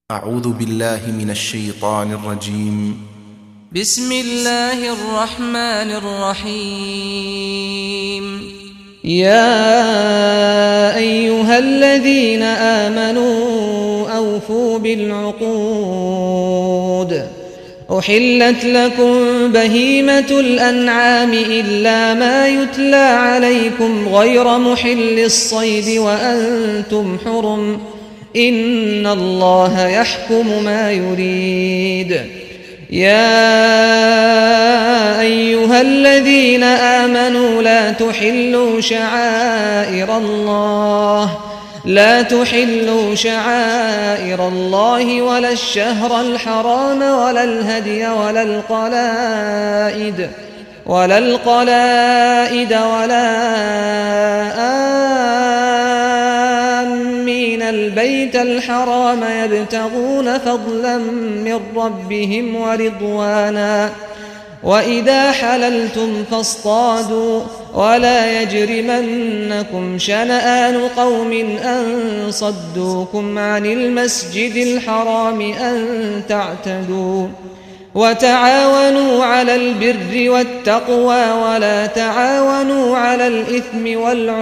أعوذ بالله من الشيطان الرجيم. بسم الله الرحمن الرحيم. يا أيها الذين آمنوا أوفوا بالعقود. أحلت لكم بهيمة الأنعام إلا ما يتلى عليكم غير محل الصيد وأنتم حرم، إن الله يحكم ما يريد. يا أيها الذين آمنوا لا تحلوا شعائر الله ولا الشهر الحرام ولا الهدي ولا القلائد ولا آمين البيت الحرام يبتغون فضلا من ربهم ورضوانا، وإذا حللتم فاصطادوا، ولا يجرمنكم شنآن قوم أن صدوكم عن المسجد الحرام أن تعتدوا، وتعاونوا على البر والتقوى ولا تعاونوا على الإثم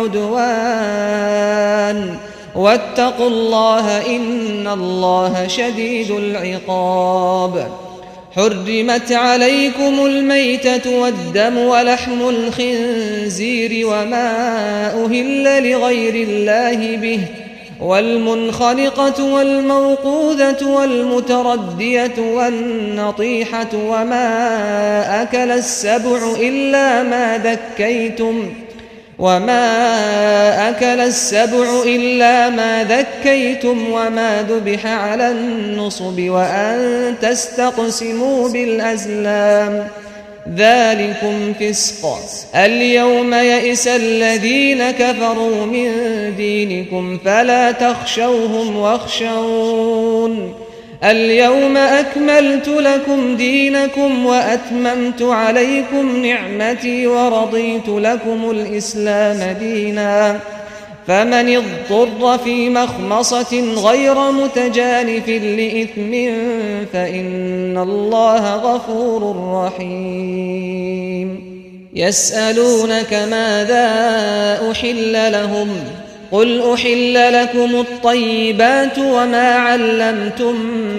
والعدوان، واتقوا الله إن الله شديد العقاب. حرمت عليكم الميتة والدم ولحم الخنزير وما أهل لغير الله به، والمنخنقة والموقوذة والمتردية والنطيحة وما أكل السبع إلا ما ذكيتم وما ذبح على النصب وأن تستقسموا بالأزلام، ذلكم فسق. اليوم يئس الذين كفروا من دينكم فلا تخشوهم واخشون. اليوم أكملت لكم دينكم وأتممت عليكم نعمتي ورضيت لكم الإسلام دينا، فمن اضطر في مخمصة غير متجانف لإثم فإن الله غفور رحيم. يسألونك ماذا أحل لهم؟ قل أحل لكم الطيبات وما علمتم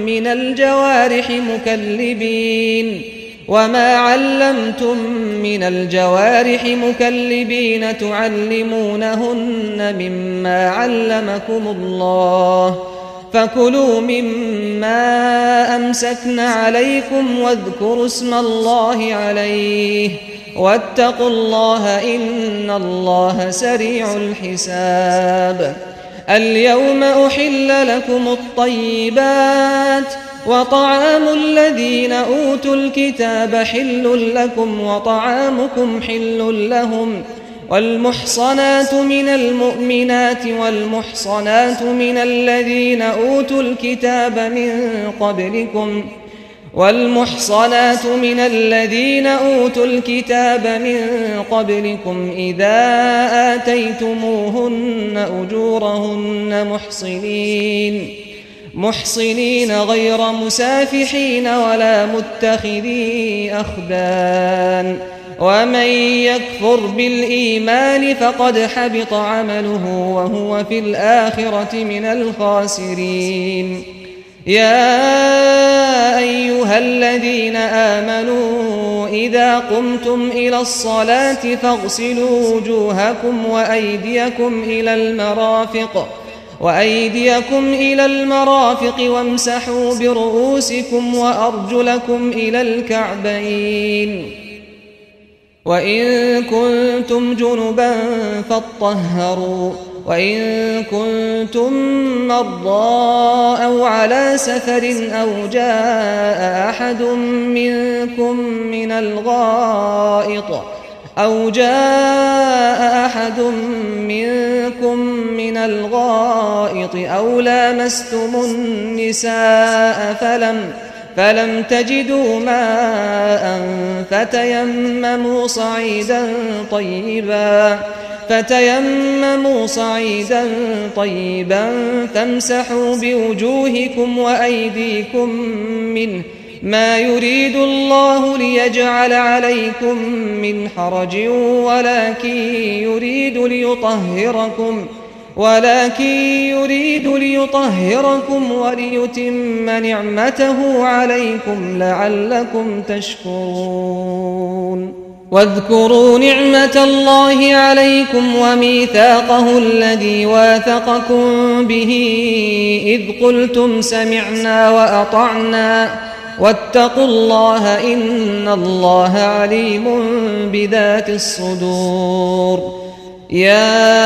من الجوارح مكلبين تعلمونهن مما علمكم الله، فكلوا مما أمسكن عليكم واذكروا اسم الله عليه، واتقوا الله إن الله سريع الحساب. اليوم أحل لكم الطيبات، وطعام الذين أوتوا الكتاب حل لكم وطعامكم حل لهم، والمحصنات من المؤمنات والمحصنات من الذين أوتوا الكتاب من قبلكم إذا آتيتموهن أجورهن محصنين غير مسافحين ولا متخذي أخدان، ومن يكفر بالإيمان فقد حبط عمله وهو في الآخرة من الخاسرين. يا أيها الذين آمنوا إذا قمتم إلى الصلاة فاغسلوا وجوهكم وأيديكم إلى المرافق وامسحوا برؤوسكم وأرجلكم إلى الكعبين، وإن كنتم جنبا فاطهروا، وإن كنتم مرضى أو على سفر أو جاء أحد منكم من الغائط أو لامستم النساء فلم تجدوا ماء فتيمموا صعيدا طيبا فتيمموا صعيدا طيبا فامسحوا بوجوهكم وأيديكم منه ما يريد الله ليجعل عليكم من حرج ولكن يريد ليطهركم وليتم نعمته عليكم لعلكم تشكرون واذكروا نعمة الله عليكم وميثاقه الذي واثقكم به إذ قلتم سمعنا وأطعنا واتقوا الله إن الله عليم بذات الصدور يا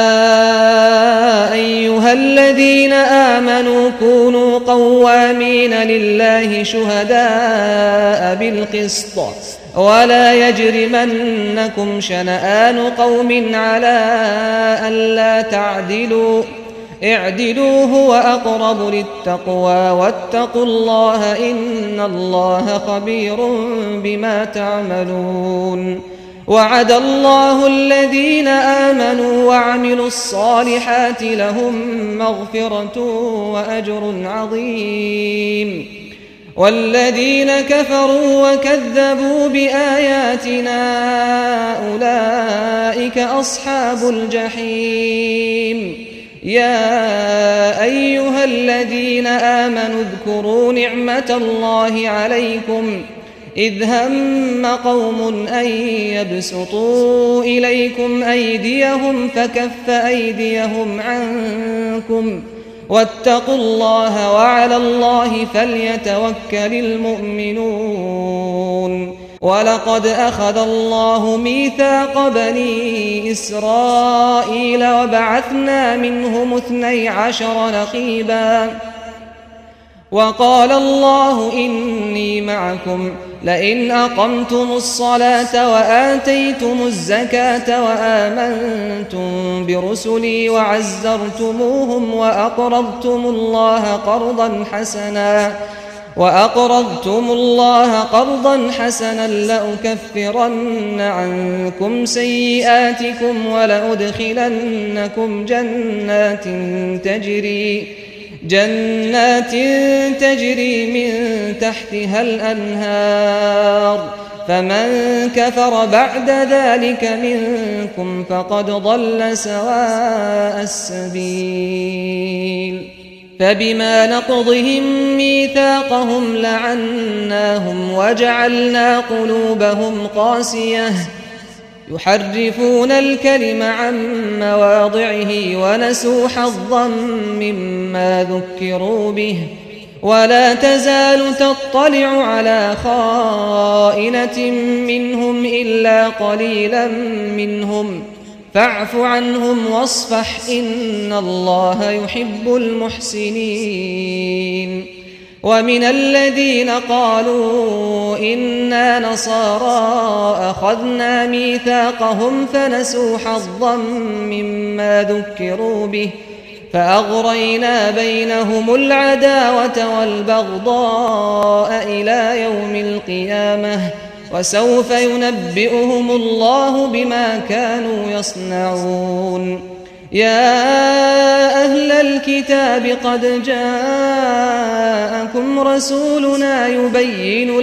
أيها الذين آمنوا كونوا قوامين لله شهداء بالقسط ولا يجرمنكم شنآن قوم على ألا تعدلوا اعدلوا هو أقرب للتقوى واتقوا الله إن الله خبير بما تعملون وعد الله الذين آمنوا وعملوا الصالحات لهم مغفرة وأجر عظيم والذين كفروا وكذبوا بآياتنا أولئك أصحاب الجحيم يا أيها الذين آمنوا اذكروا نعمة الله عليكم إذ هم قوم أن يبسطوا إليكم أيديهم فكف أيديهم عنكم واتقوا الله وعلى الله فليتوكل المؤمنون ولقد أخذ الله ميثاق بني إسرائيل وبعثنا منهم 12 نقيبا وقال الله إني معكم لئن أقمتم الصلاة وآتيتم الزكاة وآمنتم برسلي وعزرتموهم وأقرضتم الله قرضا حسنا لأكفرن عنكم سيئاتكم ولأدخلنكم جنات تجري من تحتها الأنهار فمن كفر بعد ذلك منكم فقد ضل سواء السبيل فبما نقضهم ميثاقهم لعناهم وجعلنا قلوبهم قاسية يحرفون الكلم عن مواضعه ونسوا حظا مما ذكروا به ولا تزال تطلع على خائنة منهم إلا قليلا منهم فاعف عنهم واصفح إن الله يحب المحسنين ومن الذين قالوا إنا نصارى أخذنا ميثاقهم فنسوا حظا مما ذكروا به فأغرينا بينهم العداوة والبغضاء إلى يوم القيامة وسوف ينبئهم الله بما كانوا يصنعون يا أهل الكتاب قد جاءكم رسولنا يبين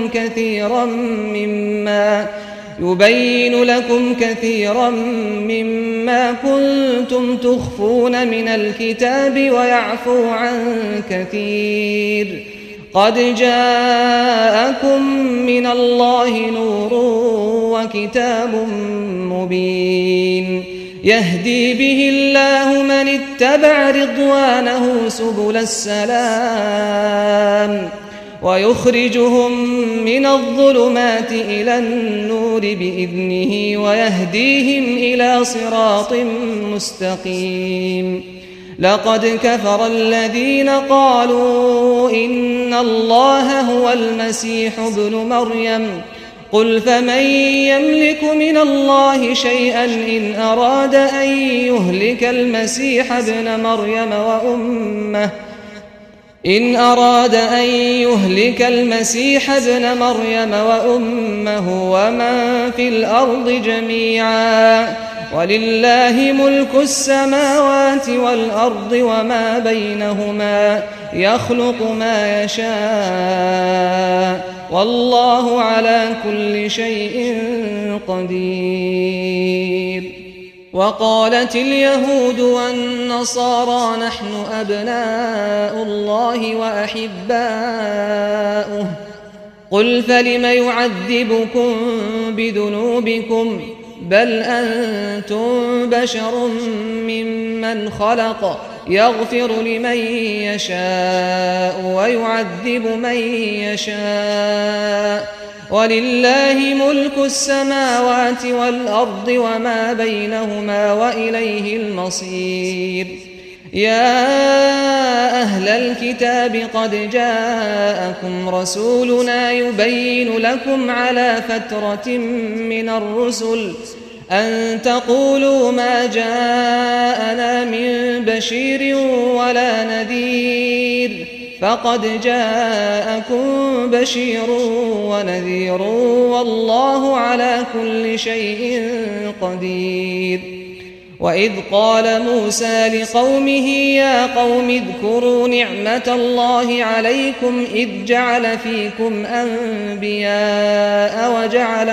لكم كثيرا مما كنتم تخفون من الكتاب ويعفو عن كثير قد جاءكم من الله نور وكتاب مبين يهدي به الله من اتبع رضوانه سبل السلام ويخرجهم من الظلمات إلى النور بإذنه ويهديهم إلى صراط مستقيم لقد كفر الذين قالوا إن الله هو المسيح ابن مريم قل فمن يملك من الله شيئا إن أراد أن يهلك المسيح ابن مريم وأمه ومن في الأرض جميعا ولله ملك السماوات والأرض وما بينهما يخلق ما يشاء والله على كل شيء قدير. وقالت اليهود والنصارى نحن أبناء الله وأحباؤه قل فلم يعذبكم بذنوبكم بل أنتم بشر ممن خلق يغفر لمن يشاء ويعذب من يشاء ولله ملك السماوات والأرض وما بينهما وإليه المصير. يا أهل الكتاب قد جاءكم رسولنا يبين لكم على فترة من الرسل أن تقولوا ما جاءنا من بشير ولا نذير فقد جاءكم بشير ونذير والله على كل شيء قدير. وإذ قال موسى لقومه يا قوم اذكروا نعمة الله عليكم إذ جعل فيكم أنبياء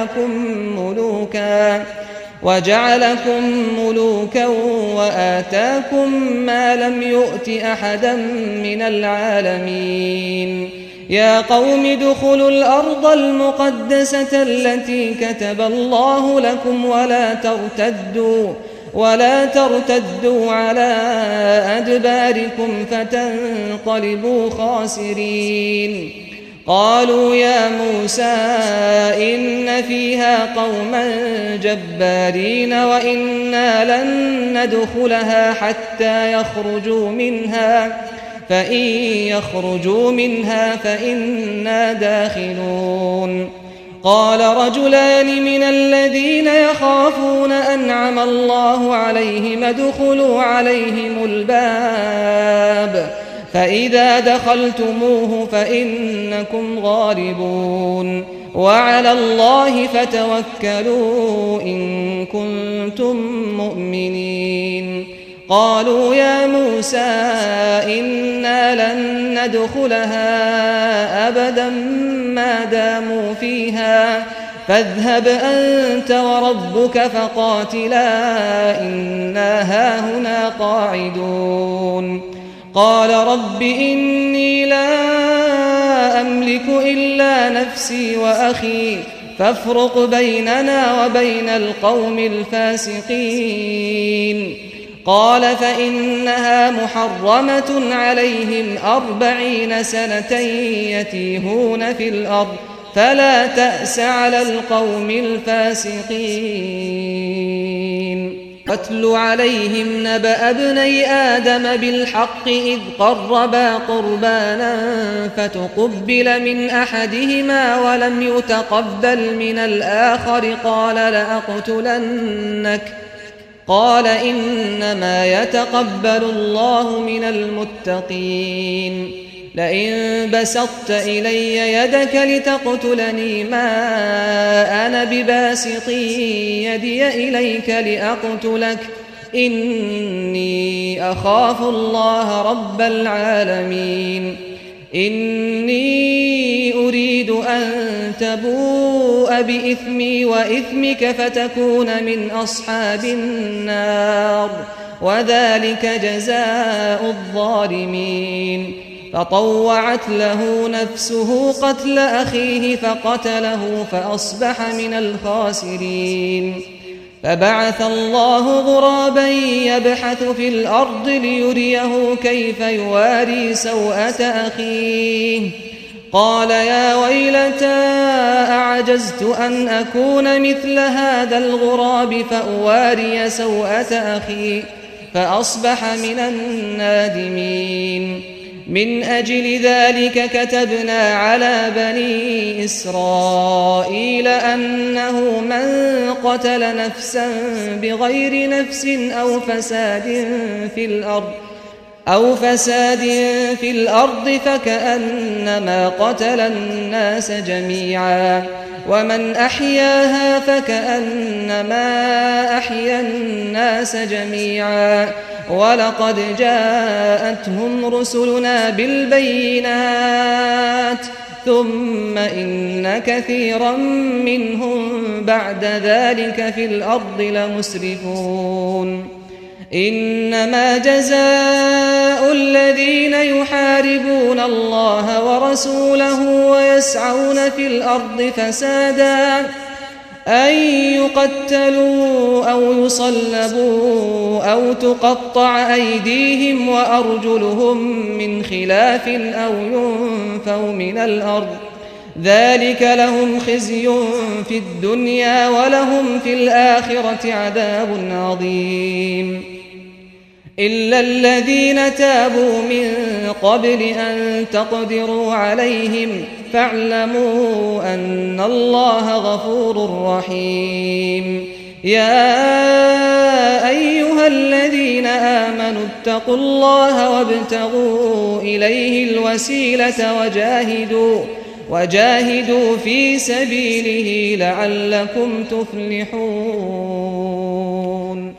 وجعلكم ملوكا وآتاكم ما لم يؤت أحدا من العالمين. يا قوم ادخلوا الأرض المقدسة التي كتب الله لكم ولا ترتدوا على أدباركم فتنقلبوا خاسرين. قالوا يا موسى إن فيها قوما جبارين وإنا لن ندخلها حتى يخرجوا منها فإن يخرجوا منها فإنا داخلون. قال رجلان من الذين يخافون أنعم الله عليهم ادخلوا عليهم الباب فإذا دخلتموه فإنكم غالبون وعلى الله فتوكلوا إن كنتم مؤمنين. قالوا يا موسى إنا لن ندخلها أبدا ما داموا فيها فاذهب أنت وربك فقاتلا إنا هاهنا قاعدون. قال رب إني لا أملك إلا نفسي وأخي فافرق بيننا وبين القوم الفاسقين. قال فإنها محرمة عليهم 40 سنة يتيهون في الأرض فلا تأس على القوم الفاسقين. واتل عليهم نبأ ابني آدم بالحق إذ قربا قربانا فتقبل من أحدهما ولم يتقبل من الآخر قال لأقتلنك قال إنما يتقبل الله من المتقين. لئن بسطت إلي يدك لتقتلني ما أنا بباسط يدي إليك لأقتلك إني أخاف الله رب العالمين. إني أريد أن تبوء بإثمي وإثمك فتكون من أصحاب النار وذلك جزاء الظالمين. فطوعت له نفسه قتل أخيه فقتله فأصبح من الخاسرين. فبعث الله غرابا يبحث في الأرض ليريه كيف يواري سوءة أخيه قال يا ويلتى أعجزت أن أكون مثل هذا الغراب فأواري سوءة أخي فأصبح من النادمين. من أجل ذلك كتبنا على بني إسرائيل أنه من قتل نفسا بغير نفس أو فساد في الأرض فكأنما قتل الناس جميعا ومن أحياها فكأنما أحيا الناس جميعا ولقد جاءتهم رسلنا بالبينات ثم إن كثيرا منهم بعد ذلك في الأرض لمسرفون إنما جزاء الذين يحاربون الله ورسوله ويسعون في الأرض فسادا أن يقتلوا أو يصلبوا أو تقطع أيديهم وأرجلهم من خلاف أو ينفوا من الأرض ذلك لهم خزي في الدنيا ولهم في الآخرة عذاب عظيم إلا الذين تابوا من قبل أن تقدروا عليهم فاعلموا أن الله غفور رحيم يا أيها الذين آمنوا اتقوا الله وابتغوا إليه الوسيلة وجاهدوا في سبيله لعلكم تفلحون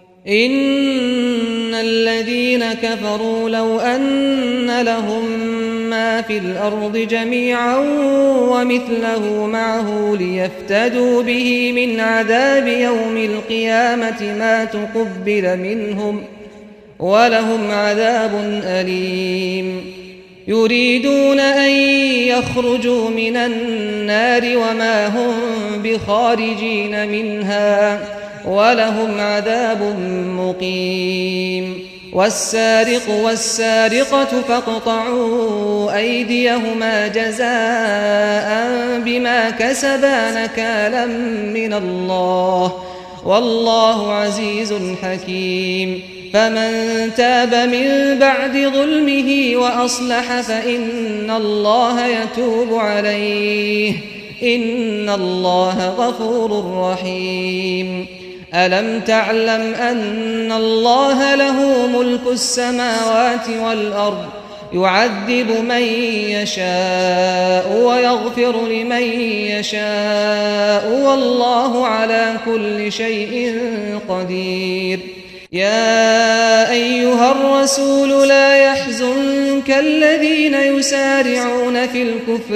إن الذين كفروا لو أن لهم ما في الأرض جميعا ومثله معه ليفتدوا به من عذاب يوم القيامة ما تقبل منهم ولهم عذاب أليم يريدون أن يخرجوا من النار وما هم بخارجين منها ولهم عذاب مقيم والسارق والسارقة فاقطعوا أيديهما جزاء بما كسبا نكالا من الله والله عزيز حكيم فمن تاب من بعد ظلمه وأصلح فإن الله يتوب عليه إن الله غفور رحيم ألم تعلم أن الله له ملك السماوات والأرض يعذب من يشاء ويغفر لمن يشاء والله على كل شيء قدير يا أيها الرسول لا يحزنك الذين يسارعون في الكفر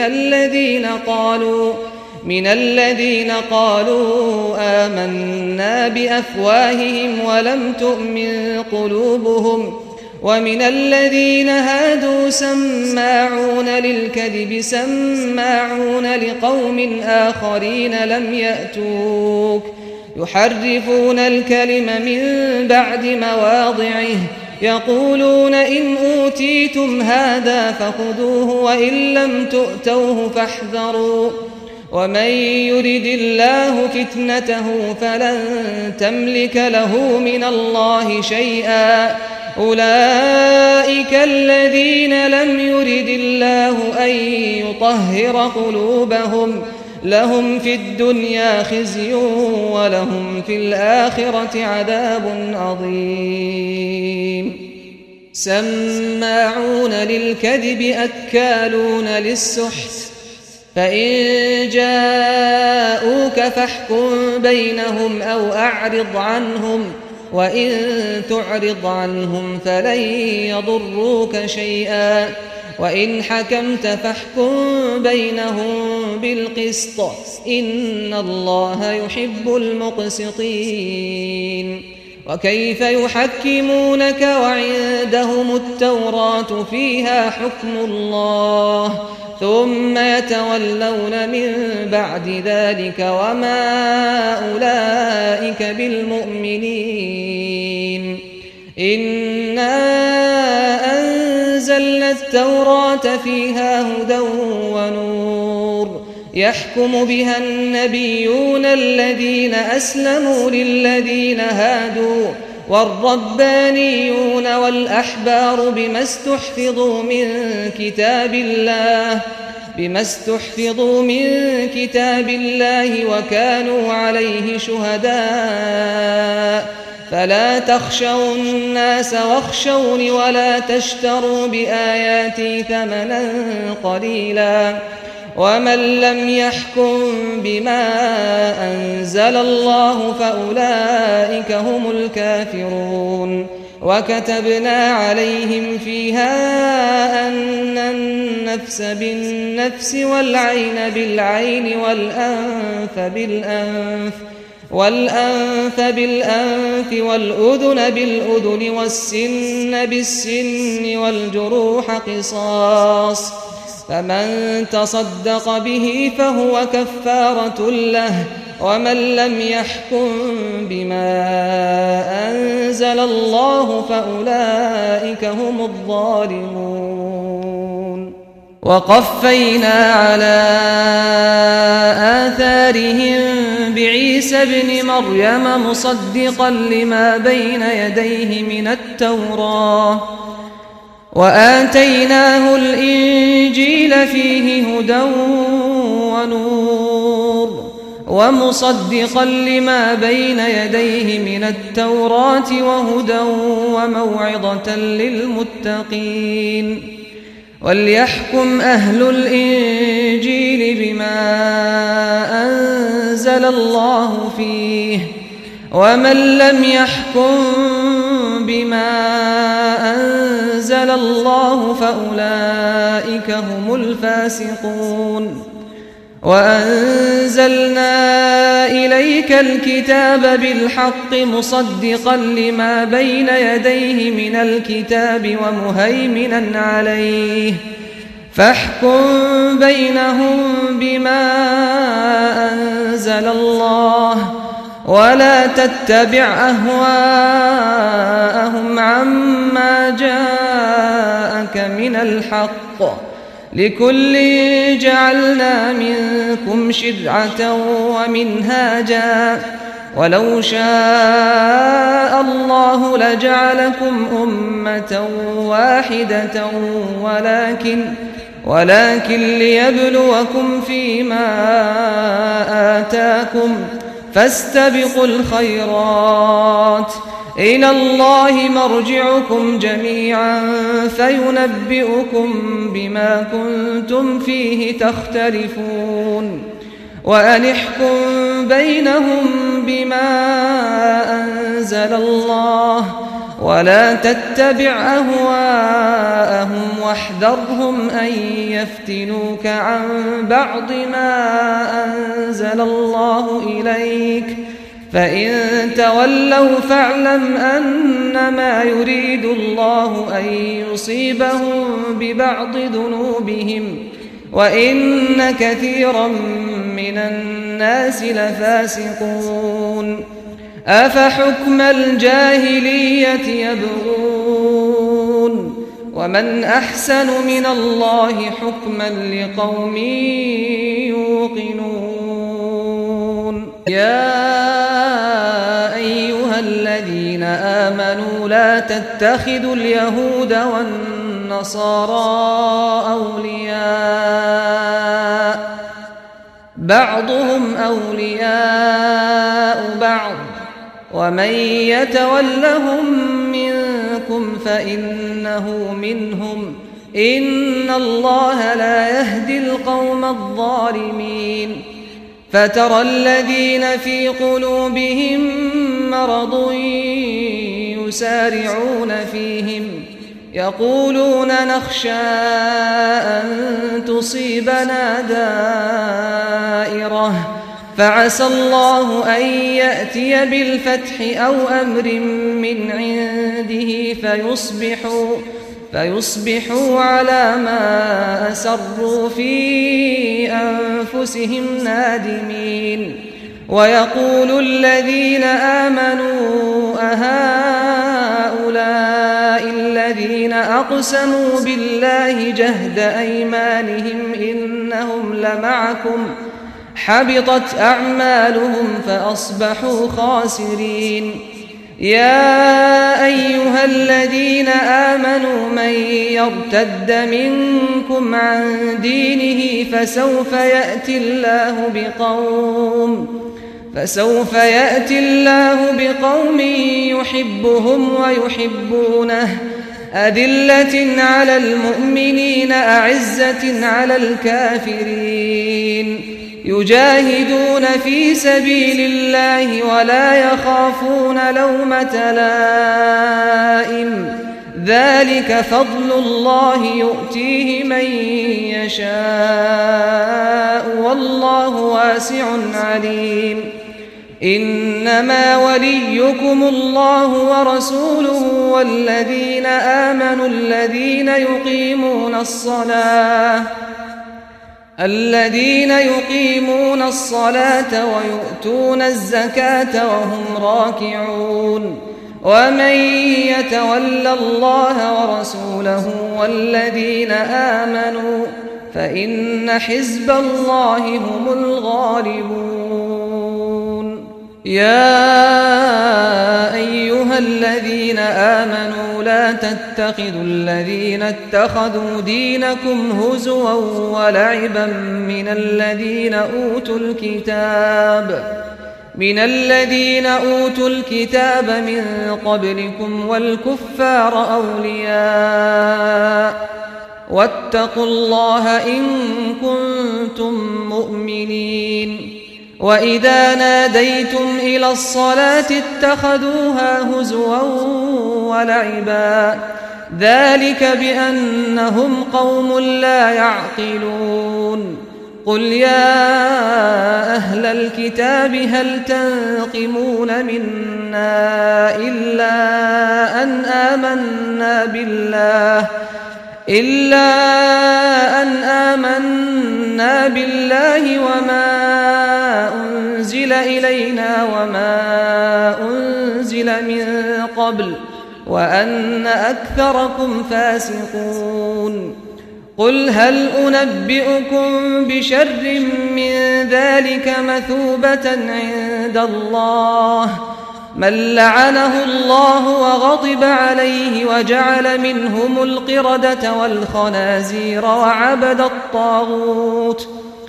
من الذين قالوا آمنا بأفواههم ولم تؤمن قلوبهم ومن الذين هادوا سماعون للكذب سماعون لقوم آخرين لم يأتوك يحرفون الكلم من بعد مواضعه يقولون إن أوتيتم هذا فخذوه وإن لم تؤتوه فاحذروا ومن يرد الله فتنته فلن تملك له من الله شيئا أولئك الذين لم يرد الله أن يطهر قلوبهم لهم في الدنيا خزي ولهم في الآخرة عذاب عظيم سماعون للكذب أكالون للسحت فإن جاءوك فاحكم بينهم أو أعرض عنهم وإن تعرض عنهم فلن يضروك شيئا وإن حكمت فاحكم بينهم بالقسط إن الله يحب المقسطين وكيف يحكمونك وعندهم التوراة فيها حكم الله ثم يتولون من بعد ذلك وما أولئك بالمؤمنين إنا أنزلنا التوراة فيها هدى ونور يحكم بها النبيون الذين أسلموا للذين هادوا والربانيون والأحبار بما استحفظوا من كتاب الله وكانوا عليه شهداء فلا تخشوا الناس واخشوني ولا تشتروا بآياتي ثمنا قليلا ومن لم يحكم بما أنزل الله فأولئك هم الكافرون وكتبنا عليهم فيها أن النفس بالنفس والعين بالعين والأنف بالأنف والأذن بالأذن والسن بالسن والجروح قصاص فمن تصدق به فهو كفارة له ومن لم يحكم بما أنزل الله فأولئك هم الظالمون وقفينا على آثارهم بعيسى ابن مريم مصدقا لما بين يديه من التوراة وآتيناه الإنجيل فيه هدى ونور ومصدقا لما بين يديه من التوراة وهدى وموعظة للمتقين وليحكم أهل الإنجيل بما أنزل الله فيه ومن لم يحكم بما أنزل الله فأولئك هم الفاسقون وأنزلنا إليك الكتاب بالحق مصدقا لما بين يديه من الكتاب ومهيمنا عليه فاحكم بينهم بما أنزل الله ولا تتبع أهواءهم عما جاءك من الحق لكل جعلنا منكم شرعة ومنهاجا ولو شاء الله لجعلكم أمة واحدة ولكن ليبلوكم فيما آتاكم فاستبقوا الخيرات إلى الله مرجعكم جميعا فينبئكم بما كنتم فيه تختلفون وأن احكم بينهم بما أنزل الله ولا تتبع أهواءهم واحذرهم أن يفتنوك عن بعض ما أنزل الله إليك فإن تولوا فاعلم أنما يريد الله أن يصيبهم ببعض ذنوبهم وإن كثيرا من الناس لفاسقون أفحكم الجاهلية يبغون ومن أحسن من الله حكما لقوم يوقنون يا أيها الذين آمنوا لا تتخذوا اليهود والنصارى أولياء بعضهم أولياء بعض ومن يتولهم منكم فإنه منهم إن الله لا يهدي القوم الظالمين فترى الذين في قلوبهم مرض يسارعون فيهم يقولون نخشى أن تصيبنا دائرة فعسى الله أن يأتي بالفتح أو أمر من عنده فيصبحوا على ما أسروا في أنفسهم نادمين ويقول الذين آمنوا أهؤلاء الذين أقسموا بالله جهد أيمانهم إنهم لمعكم حبطت أعمالهم فأصبحوا خاسرين يا أيها الذين آمنوا من يرتد منكم عن دينه فسوف يأتي الله بقوم يحبهم ويحبونه أذلة على المؤمنين أعزة على الكافرين يجاهدون في سبيل الله ولا يخافون لومة لائم ذلك فضل الله يؤتيه من يشاء والله واسع عليم إنما وليكم الله ورسوله والذين آمنوا الذين يقيمون الصلاة ويؤتون الزكاة وهم راكعون ومن يتول الله ورسوله والذين آمنوا فإن حزب الله هم الغالبون يا أيها الذين آمنوا لا تتخذوا الذين اتخذوا دينكم هزوا ولعبا من الذين أوتوا الكتاب من قبلكم والكفار أولياء واتقوا الله إن كنتم مؤمنين وإذا ناديتم إلى الصلاة اتخذوها هزوا ولعبا ذلك بأنهم قوم لا يعقلون قل يا أهل الكتاب هل تنقمون منا إلا أن آمنا بالله وما أنزل إلينا وما أنزل من قبل وأن أكثركم فاسقون قل هل أنبئكم بشر من ذلك مثوبة عند الله من لعنه الله وغضب عليه وجعل منهم القردة والخنازير وعبد الطاغوت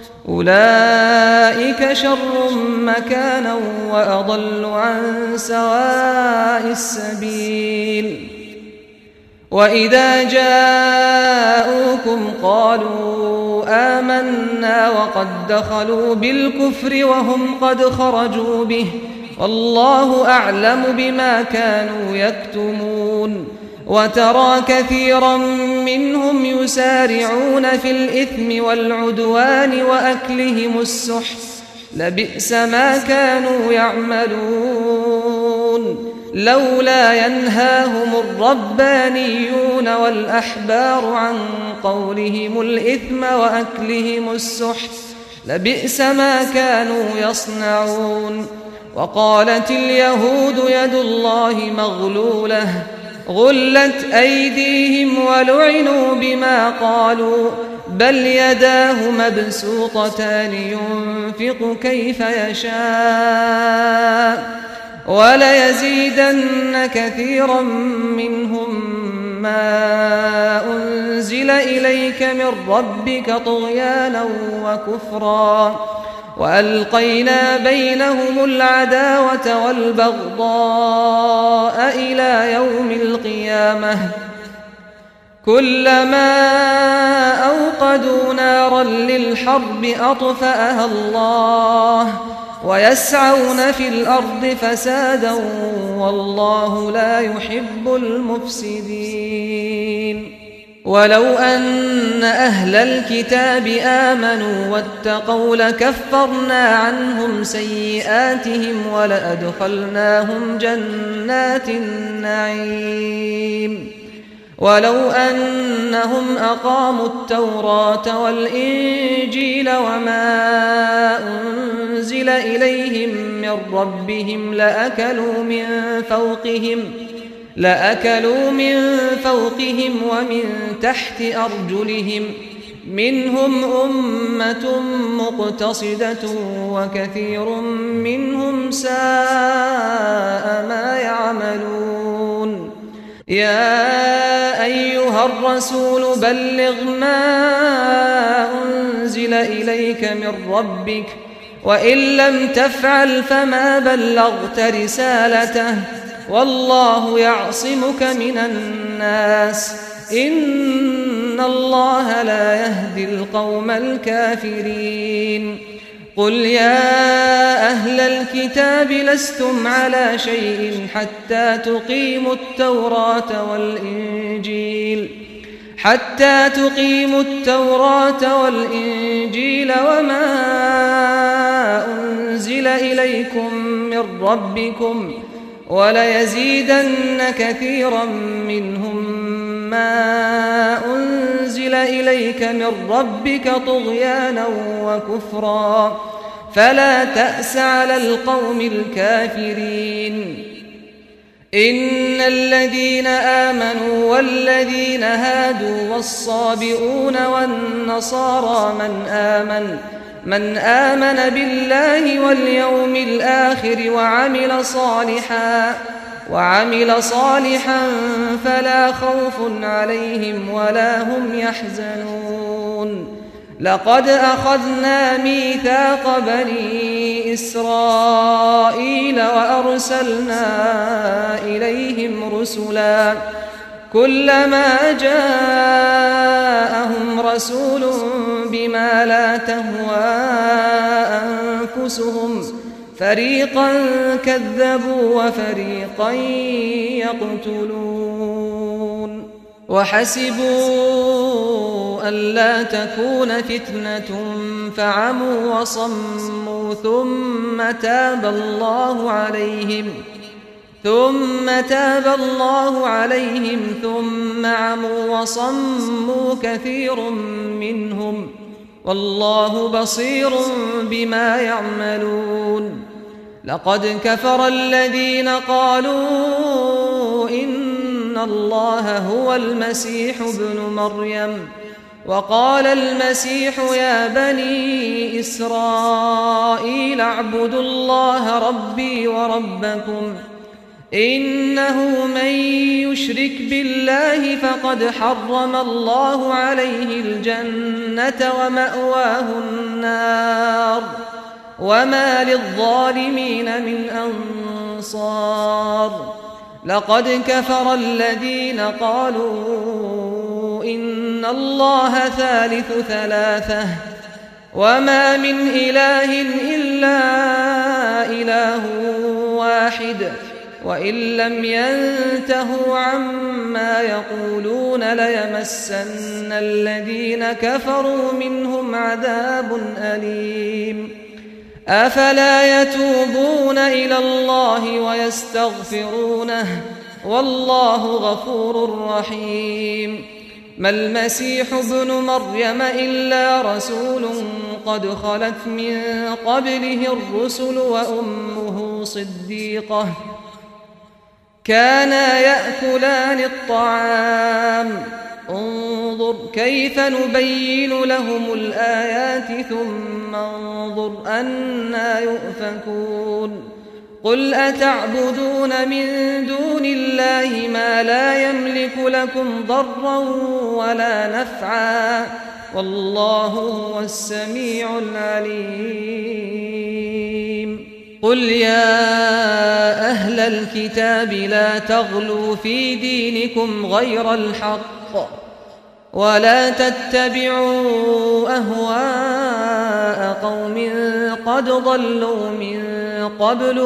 أولئك شر مكانا وأضل عن سواء السبيل وإذا جاءوكم قالوا آمنا وقد دخلوا بالكفر وهم قد خرجوا به والله أعلم بما كانوا يكتمون وترى كثيرا منهم يسارعون في الإثم والعدوان وأكلهم السحت لبئس ما كانوا يعملون لولا ينهاهم الربانيون والأحبار عن قولهم الإثم وأكلهم السحت لبئس ما كانوا يصنعون وقالت اليهود يد الله مغلولة غلت أيديهم ولعنوا بما قالوا بل يداه مبسوطتان ينفق كيف يشاء وليزيدن كثيرا منهم ما أنزل إليك من ربك طغيانا وكفرا وألقينا بينهم العداوة والبغضاء إلى يوم القيامة كلما أوقدوا نارا للحرب أطفأها الله ويسعون في الأرض فسادا والله لا يحب المفسدين ولو أن أهل الكتاب آمنوا واتقوا لكفرنا عنهم سيئاتهم ولأدخلناهم جنات النعيم ولو أنهم أقاموا التوراة والإنجيل وما أنزل إليهم من ربهم لأكلوا من فوقهم ومن تحت أرجلهم منهم أمة مقتصدة وكثير منهم ساء ما يعملون يا أيها الرسول بلغ ما أنزل إليك من ربك وإن لم تفعل فما بلغت رسالته والله يعصمك من الناس إن الله لا يهدي القوم الكافرين قل يا أهل الكتاب لستم على شيء حتى تقيموا التوراة والإنجيل وما أنزل إليكم من ربكم وليزيدن كثيرا منهم ما أنزل إليك من ربك طغيانا وكفرا فلا تأس على القوم الكافرين إن الذين آمنوا والذين هادوا والصابئون والنصارى من آمن بالله واليوم الآخر وعمل صالحا فلا خوف عليهم ولا هم يحزنون لقد أخذنا ميثاق بني إسرائيل وأرسلنا إليهم رسلا كلما جاءهم رسول بما لا تهوى أنفسهم فريقا كذبوا وفريقا يقتلون وحسبوا ألا تكون فتنة فعموا وصموا ثم تاب الله عليهم ثم عموا وصموا كثير منهم والله بصير بما يعملون لقد كفر الذين قالوا إن الله هو المسيح ابن مريم وقال المسيح يا بني إسرائيل اعبدوا الله ربي وربكم إنه من يشرك بالله فقد حرم الله عليه الجنة ومأواه النار وما للظالمين من أنصار لقد كفر الذين قالوا إن الله ثالث ثلاثة وما من إله إلا إله واحد وإن لم ينتهوا عما يقولون ليمسن الذين كفروا منهم عذاب أليم أفلا يتوبون إلى الله ويستغفرونه والله غفور رحيم ما المسيح ابن مريم إلا رسول قد خلت من قبله الرسل وأمه صديقة كانا يأكلان الطعام انظر كيف نبين لهم الآيات ثم انظر أنى يؤفكون قل أتعبدون من دون الله ما لا يملك لكم ضرا ولا نفعا والله هو السميع العليم قل يا أهل الكتاب لا تغلوا في دينكم غير الحق ولا تتبعوا أهواء قوم قد ضلوا من قبل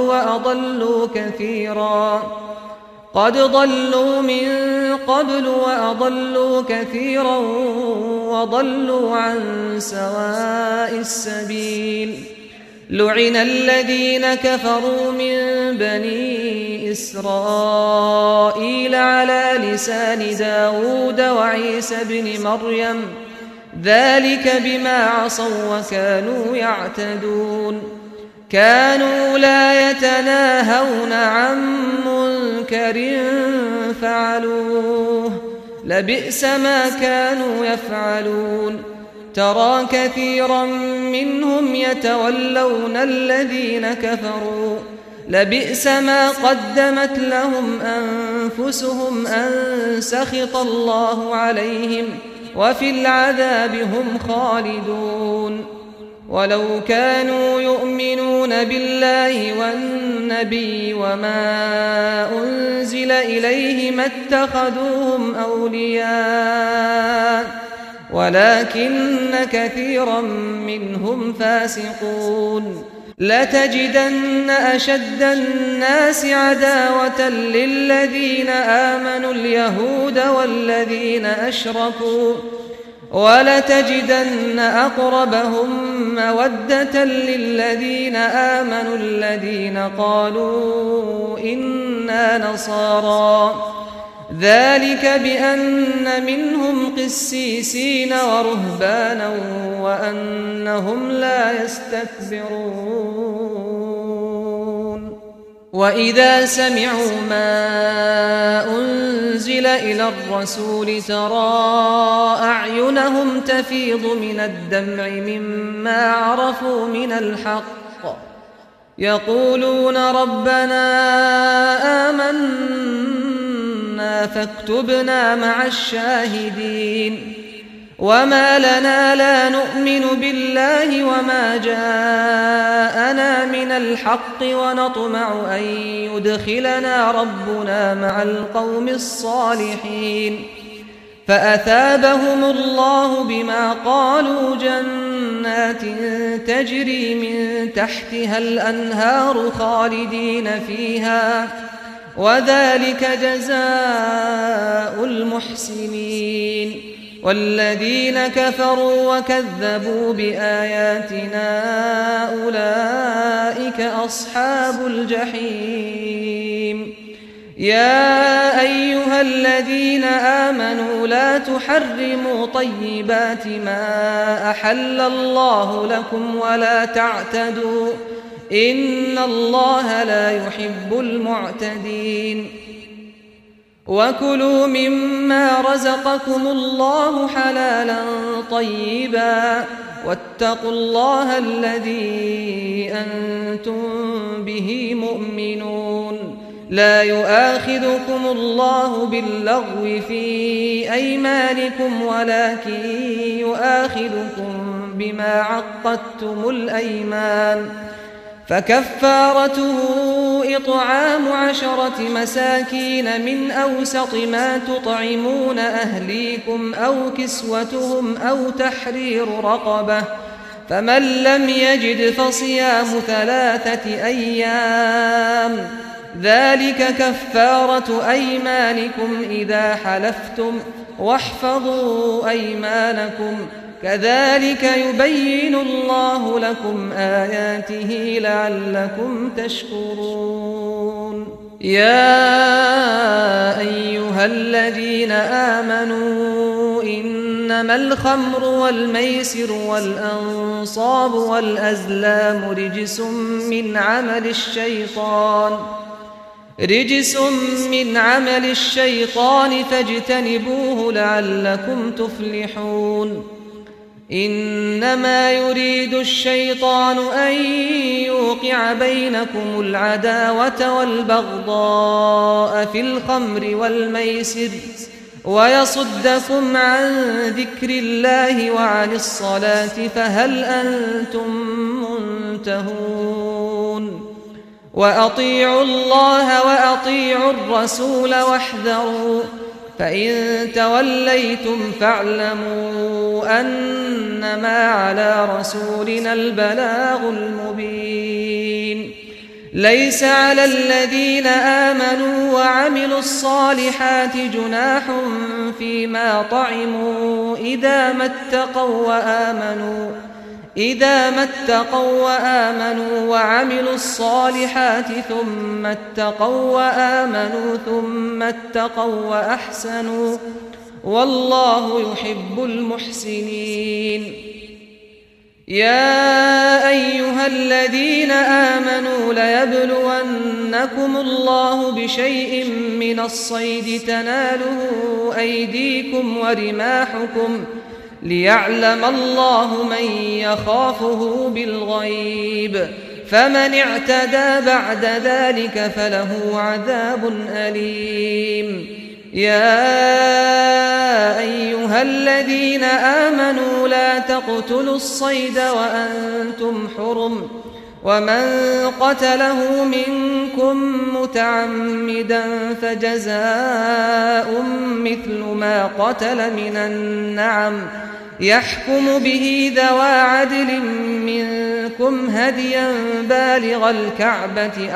وأضلوا كثيرا وضلوا عن سواء السبيل لعن الذين كفروا من بني إسرائيل على لسان داود وعيسى بن مريم ذلك بما عصوا وكانوا يعتدون كانوا لا يتناهون عن منكر فعلوه لبئس ما كانوا يفعلون ترى كثيرا منهم يتولون الذين كفروا لبئس ما قدمت لهم أنفسهم أن سخط الله عليهم وفي العذاب هم خالدون ولو كانوا يؤمنون بالله والنبي وما أنزل إليه ما اتخذوهم أولياء ولكن كثيرا منهم فاسقون لتجدن أشد الناس عداوة للذين آمنوا اليهود والذين أشركوا ولتجدن أقربهم مودة للذين آمنوا الذين قالوا إنا نصارى ذلك بأن منهم قسيسين ورهبانا وأنهم لا يستكبرون وإذا سمعوا ما أنزل إلى الرسول ترى أعينهم تفيض من الدمع مما عرفوا من الحق يقولون ربنا آمنا فاكتبنا مع الشاهدين وما لنا لا نؤمن بالله وما جاءنا من الحق ونطمع أن يدخلنا ربنا مع القوم الصالحين فأثابهم الله بما قالوا جنات تجري من تحتها الأنهار خالدين فيها وذلك جزاء المحسنين والذين كفروا وكذبوا بآياتنا أولئك أصحاب الجحيم يا أيها الذين آمنوا لا تحرموا طيبات ما أحل الله لكم ولا تعتدوا إن الله لا يحب المعتدين وكلوا مما رزقكم الله حلالا طيبا واتقوا الله الذي أنتم به مؤمنون لا يؤاخذكم الله باللغو في أيمانكم ولكن يؤاخذكم بما عقدتم الأيمان فكفارته إطعام 10 مساكين من أوسط ما تطعمون أهليكم أو كسوتهم أو تحرير رقبة فمن لم يجد فصيام 3 أيام ذلك كفارة أيمانكم إذا حلفتم واحفظوا أيمانكم كذلك يبين الله لكم آياته لعلكم تشكرون يا أيها الذين آمنوا إنما الخمر والميسر والأنصاب والأزلام رجس من عمل الشيطان فاجتنبوه لعلكم تفلحون إنما يريد الشيطان أن يوقع بينكم العداوة والبغضاء في الخمر والميسر ويصدكم عن ذكر الله وعن الصلاة فهل أنتم منتهون وأطيعوا الله وأطيعوا الرسول واحذروا فإن توليتم فاعلموا أنما على رسولنا البلاغ المبين ليس على الذين آمنوا وعملوا الصالحات جناح فيما طعموا إذا ما اتقوا وآمنوا وعملوا الصالحات ثم اتقوا وآمنوا ثم اتقوا وأحسنوا والله يحب المحسنين يا أيها الذين آمنوا ليبلونكم الله بشيء من الصيد تناله أيديكم ورماحكم ليعلم الله من يخافه بالغيب فمن اعتدى بعد ذلك فله عذاب أليم يا أيها الذين آمنوا لا تقتلوا الصيد وأنتم حرم ومن قتله منكم متعمدا فجزاء مثل ما قتل من النعم يحكم به ذوى عدل منكم هديا بالغ الكعبة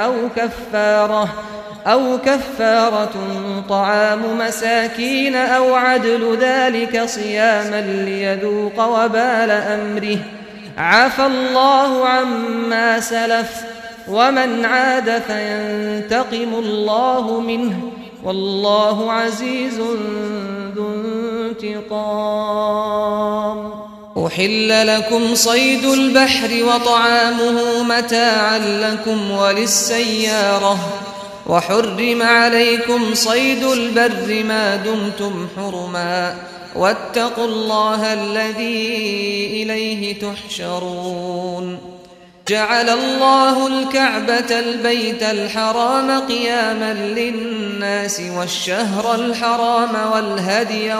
أو كفارة طعام مساكين أو عدل ذلك صياما ليذوق وبال أمره عفى الله عما سلف ومن عاد فينتقم الله منه والله عزيز ذو انتقام. أحل لكم صيد البحر وطعامه متاعا لكم وللسيارة وحرم عليكم صيد البر ما دمتم حرما واتقوا الله الذي إليه تحشرون. جعل الله الكعبة البيت الحرام قياما للناس والشهر الحرام والهدي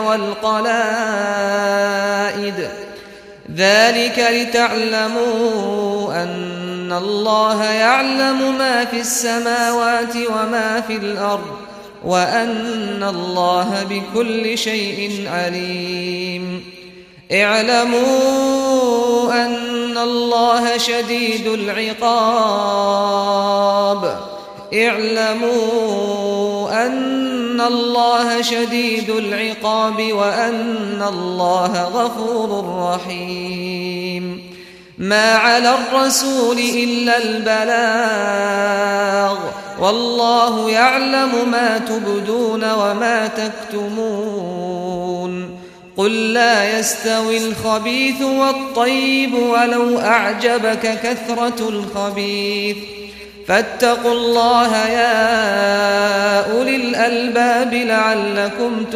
والقلائد ذلك لتعلموا أن الله يعلم ما في السماوات وما في الأرض وأن الله بكل شيء عليم. اعلموا أن الله شديد العقاب وأن الله غفور رحيم. ما على الرسول إلا البلاغ والله يعلم ما تبدون وما تكتمون. قل لا يستوي الخبيث والطيب ولو أعجبك كثرة الخبيث فاتقوا الله يا أولي الألباب لعلكم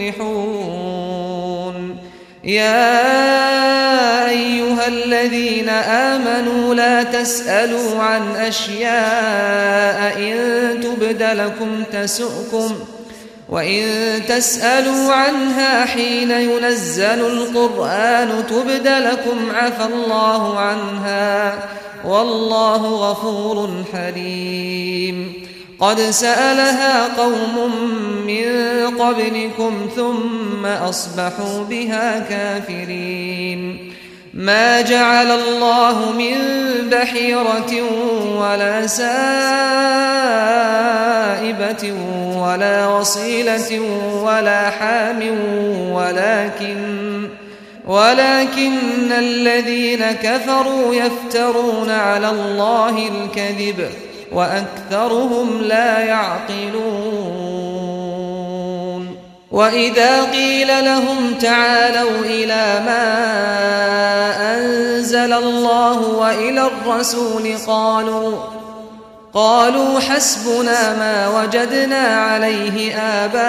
تفلحون. يا أيها الذين آمنوا لا تسألوا عن أشياء إن تبد لكم تسؤكم وإن تسألوا عنها حين ينزل القرآن تبد لكم عفى الله عنها والله غفور حليم. قد سألها قوم من قبلكم ثم أصبحوا بها كافرين. ما جعل الله من بحيرة ولا سائبة ولا وصيلة ولا حام ولكن الذين كفروا يفترون على الله الكذب وأكثرهم لا يعقلون. وإذا قيل لهم تعالوا إلى ما أنزل الله وإلى الرسول قالوا حسبنا ما وجدنا عليه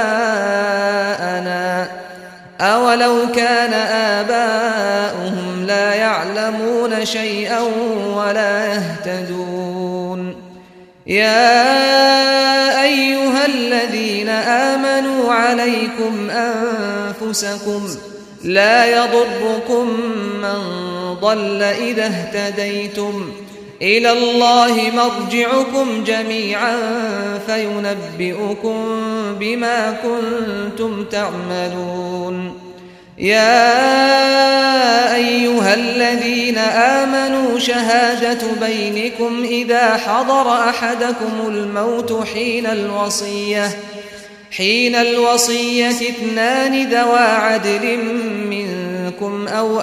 آباءنا أولو كان آباؤهم لا يعلمون شيئا ولا يهتدون. يا أيها الذين آمنوا عليكم أنفسكم لا يضركم من ضل إذا اهتديتم إلى الله مرجعكم جميعا فينبئكم بما كنتم تعملون. يا أيها الذين آمنوا شهادة بينكم إذا حضر أحدكم الموت حين الوصية 2 ذوى عدل منكم أو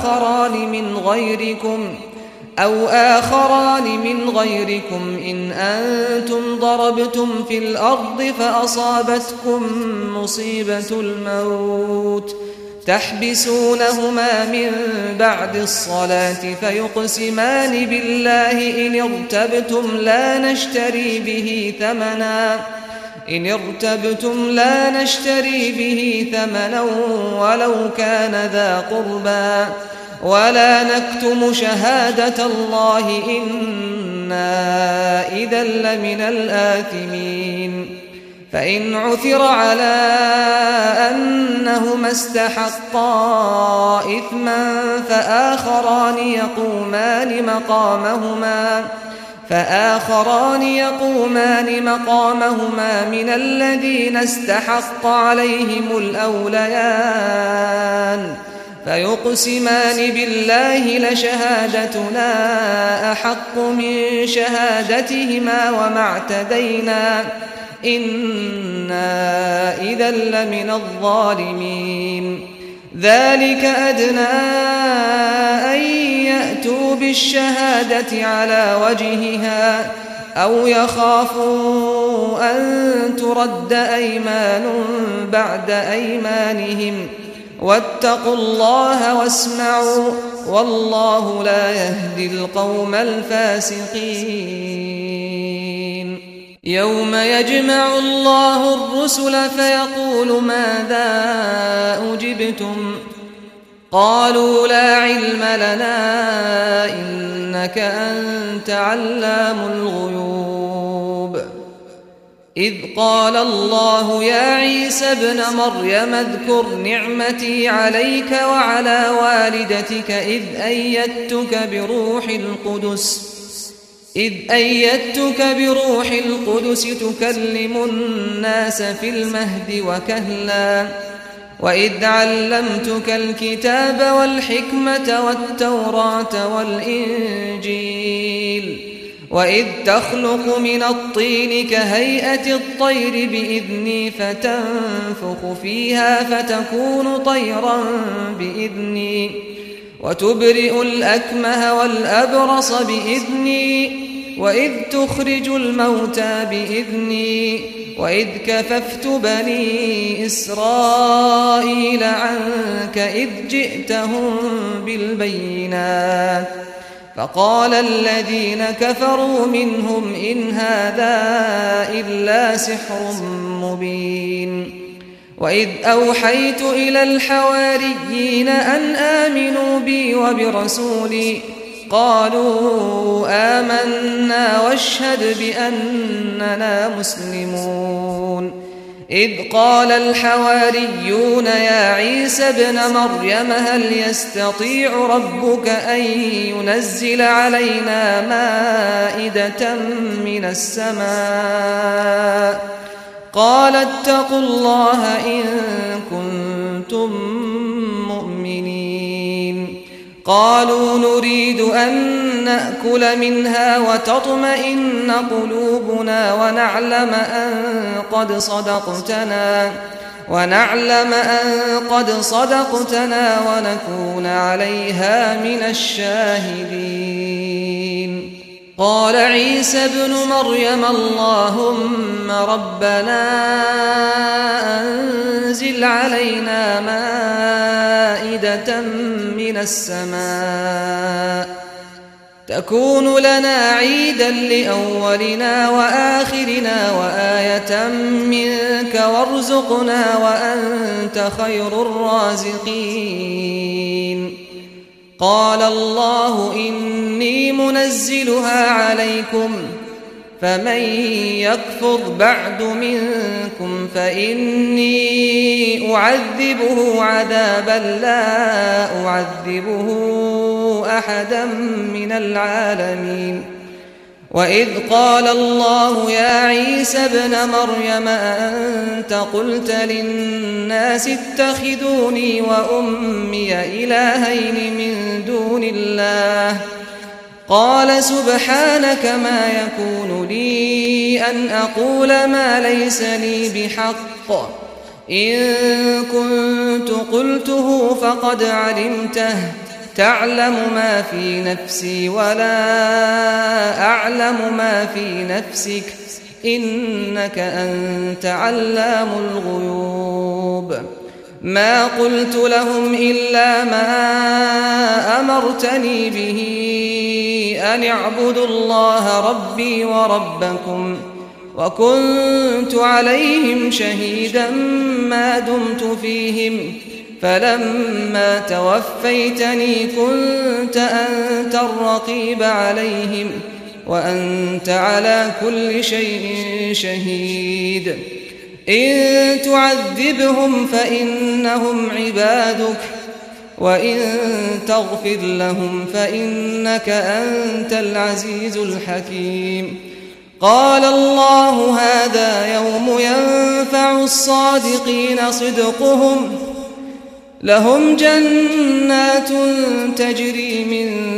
آخران من غيركم إن أنتم ضربتم في الأرض فأصابتكم مصيبة الموت تحبسونهما من بعد الصلاة فيقسمان بالله إن ارتبتم لا نشتري به ثمنا ولو كان ذا قربى ولا نكتم شهادة الله إنا إذا لمن الآثمين. فإن عثر على أنهما استحقا إثما فآخران يقومان مقامهما من الذين استحق عليهم الأوليان فيقسمان بالله لشهادتنا أحق من شهادتهما وما اعتدينا إنا إذا لمن الظالمين. ذلك أدنى أن يأتوا بالشهادة على وجهها أو يخافوا أن ترد أيمان بعد أيمانهم واتقوا الله واسمعوا والله لا يهدي القوم الفاسقين. يوم يجمع الله الرسل فيقول ماذا أجبتم قالوا لا علم لنا إنك أنت علام الغيوب. إذ قال الله يا عيسى ابن مريم اذكر نعمتي عليك وعلى والدتك إذ أيدتك بروح القدس تكلم الناس في المهد وكهلا وإذ علمتك الكتاب والحكمة والتوراة والإنجيل وإذ تخلق من الطين كهيئة الطير بإذني فتنفخ فيها فتكون طيرا بإذني وتبرئ الأكمه والأبرص بإذني وإذ تخرج الموتى بإذني وإذ كففت بني إسرائيل عنك إذ جئتهم بالبينات فقال الذين كفروا منهم إن هذا إلا سحر مبين. وإذ أوحيت إلى الحواريين أن آمنوا بي وبرسولي قالوا آمنا واشهد بأننا مسلمون. إذ قال الحواريون يا عيسى ابن مريم هل يستطيع ربك أن ينزل علينا مائدة من السماء قال اتقوا الله إن كنتم مؤمنين. قالوا نريد أن نأكل منها وتطمئن قلوبنا ونعلم أن قد صدقتنا ونكون عليها من الشاهدين. قال عيسى ابن مريم اللهم ربنا أنزل علينا مائدة من السماء تكون لنا عيدا لأولنا وآخرنا وآية منك وارزقنا وأنت خير الرازقين. قال الله إني منزلها عليكم فمن يكفر بعد منكم فإني أعذبه عذابا لا أعذبه أحدا من العالمين. وإذ قال الله يا عيسى ابن مريم أأنت قلت للناس اتخذوني وأمي إلهين من دون الله قال سبحانك ما يكون لي أن أقول ما ليس لي بحق إن كنت قلته فقد علمته تعلم ما في نفسي ولا أعلم ما في نفسك إنك أنت علام الغيوب. ما قلت لهم إلا ما أمرتني به أن اعبدوا الله ربي وربكم وكنت عليهم شهيدا ما دمت فيهم فلما توفيتني كنت أنت الرقيب عليهم وأنت على كل شيء شهيد. إن تعذبهم فإنهم عبادك وإن تغفر لهم فإنك أنت العزيز الحكيم. قال الله هذا يوم ينفع الصادقين صدقهم لهم جنات تجري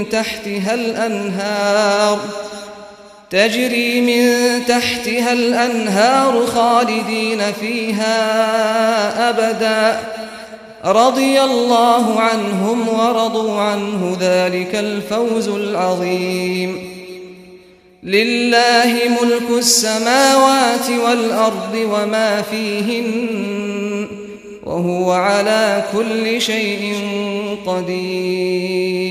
من تحتها الأنهار خالدين فيها أبدا رضي الله عنهم ورضوا عنه ذلك الفوز العظيم. لله ملك السماوات والأرض وما فيهن وهو على كل شيء قدير.